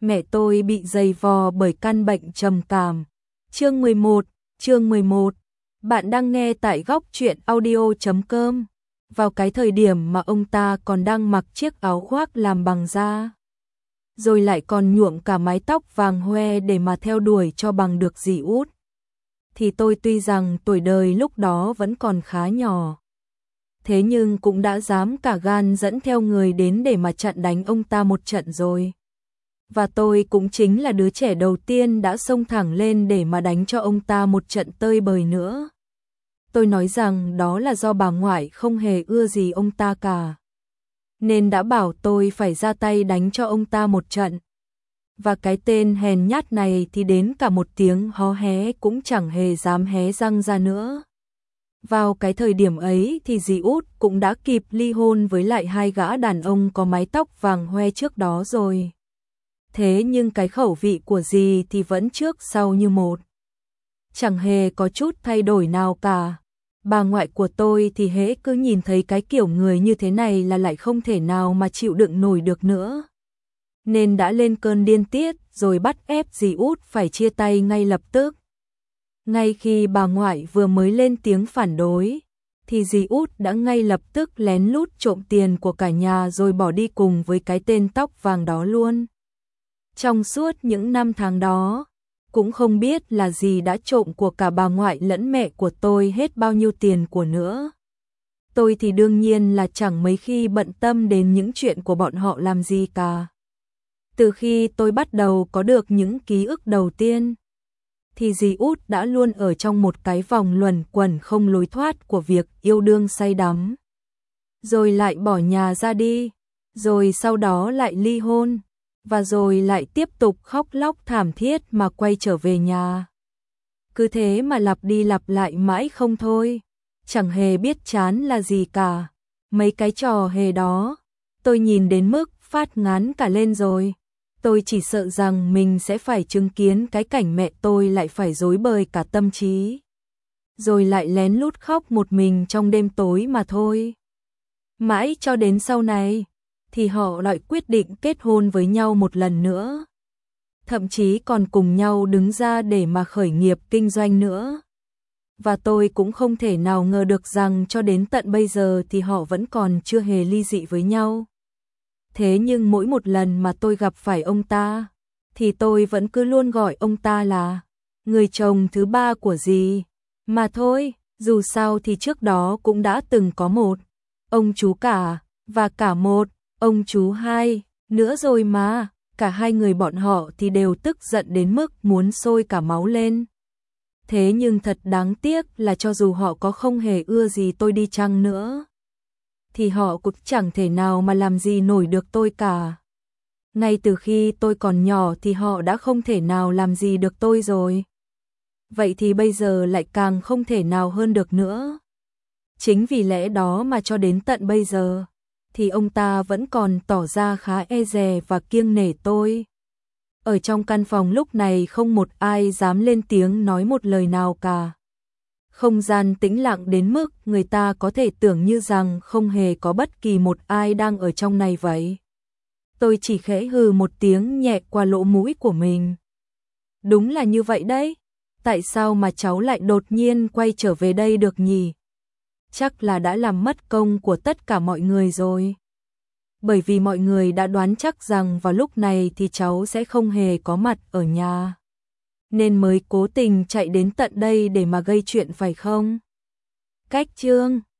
Mẹ tôi bị dày vò bởi căn bệnh trầm cảm. Chương 11. Bạn đang nghe tại góc truyện audio.com. Vào cái thời điểm mà ông ta còn đang mặc chiếc áo khoác làm bằng da, rồi lại còn nhuộm cả mái tóc vàng hoe để mà theo đuổi cho bằng được dì út, thì tôi tuy rằng tuổi đời lúc đó vẫn còn khá nhỏ, thế nhưng cũng đã dám cả gan dẫn theo người đến để mà chặn đánh ông ta một trận rồi. Và tôi cũng chính là đứa trẻ đầu tiên đã xông thẳng lên để mà đánh cho ông ta một trận tơi bời nữa. Tôi nói rằng đó là do bà ngoại không hề ưa gì ông ta cả, nên đã bảo tôi phải ra tay đánh cho ông ta một trận. Và cái tên hèn nhát này thì đến cả một tiếng hó hé cũng chẳng hề dám hé răng ra nữa. Vào cái thời điểm ấy thì dì út cũng đã kịp ly hôn với lại hai gã đàn ông có mái tóc vàng hoe trước đó rồi. Thế nhưng cái khẩu vị của dì thì vẫn trước sau như một, chẳng hề có chút thay đổi nào cả. Bà ngoại của tôi thì hễ cứ nhìn thấy cái kiểu người như thế này là lại không thể nào mà chịu đựng nổi được nữa, nên đã lên cơn điên tiết rồi bắt ép dì út phải chia tay ngay lập tức. Ngay khi bà ngoại vừa mới lên tiếng phản đối, thì dì út đã ngay lập tức lén lút trộm tiền của cả nhà rồi bỏ đi cùng với cái tên tóc vàng đó luôn. Trong suốt những năm tháng đó, cũng không biết là dì đã trộm của cả bà ngoại lẫn mẹ của tôi hết bao nhiêu tiền của nữa. Tôi thì đương nhiên là chẳng mấy khi bận tâm đến những chuyện của bọn họ làm gì cả. Từ khi tôi bắt đầu có được những ký ức đầu tiên, thì dì út đã luôn ở trong một cái vòng luẩn quẩn không lối thoát của việc yêu đương say đắm, rồi lại bỏ nhà ra đi, rồi sau đó lại ly hôn, và rồi lại tiếp tục khóc lóc thảm thiết mà quay trở về nhà. Cứ thế mà lặp đi lặp lại mãi không thôi, chẳng hề biết chán là gì cả. Mấy cái trò hề đó, tôi nhìn đến mức phát ngán cả lên rồi. Tôi chỉ sợ rằng mình sẽ phải chứng kiến cái cảnh mẹ tôi lại phải rối bời cả tâm trí, rồi lại lén lút khóc một mình trong đêm tối mà thôi. Mãi cho đến sau này, thì họ lại quyết định kết hôn với nhau một lần nữa. Thậm chí còn cùng nhau đứng ra để mà khởi nghiệp kinh doanh nữa. Và tôi cũng không thể nào ngờ được rằng cho đến tận bây giờ thì họ vẫn còn chưa hề ly dị với nhau. Thế nhưng mỗi một lần mà tôi gặp phải ông ta, thì tôi vẫn cứ luôn gọi ông ta là người chồng thứ ba của dì. Mà thôi, dù sao thì trước đó cũng đã từng có một ông chú cả, và cả một ông chú hai nữa rồi mà. Cả hai người bọn họ thì đều tức giận đến mức muốn sôi cả máu lên. Thế nhưng thật đáng tiếc là cho dù họ có không hề ưa gì tôi đi chăng nữa, thì họ cũng chẳng thể nào mà làm gì nổi được tôi cả. Ngay từ khi tôi còn nhỏ thì họ đã không thể nào làm gì được tôi rồi. Vậy thì bây giờ lại càng không thể nào hơn được nữa. Chính vì lẽ đó mà cho đến tận bây giờ, thì ông ta vẫn còn tỏ ra khá e dè và kiêng nể tôi. Ở trong căn phòng lúc này không một ai dám lên tiếng nói một lời nào cả. Không gian tĩnh lặng đến mức người ta có thể tưởng như rằng không hề có bất kỳ một ai đang ở trong này vậy. Tôi chỉ khẽ hừ một tiếng nhẹ qua lỗ mũi của mình. Đúng là như vậy đấy. Tại sao mà cháu lại đột nhiên quay trở về đây được nhỉ? Chắc là đã làm mất công của tất cả mọi người rồi. Bởi vì mọi người đã đoán chắc rằng vào lúc này thì cháu sẽ không hề có mặt ở nhà, nên mới cố tình chạy đến tận đây để mà gây chuyện phải không? Cách chương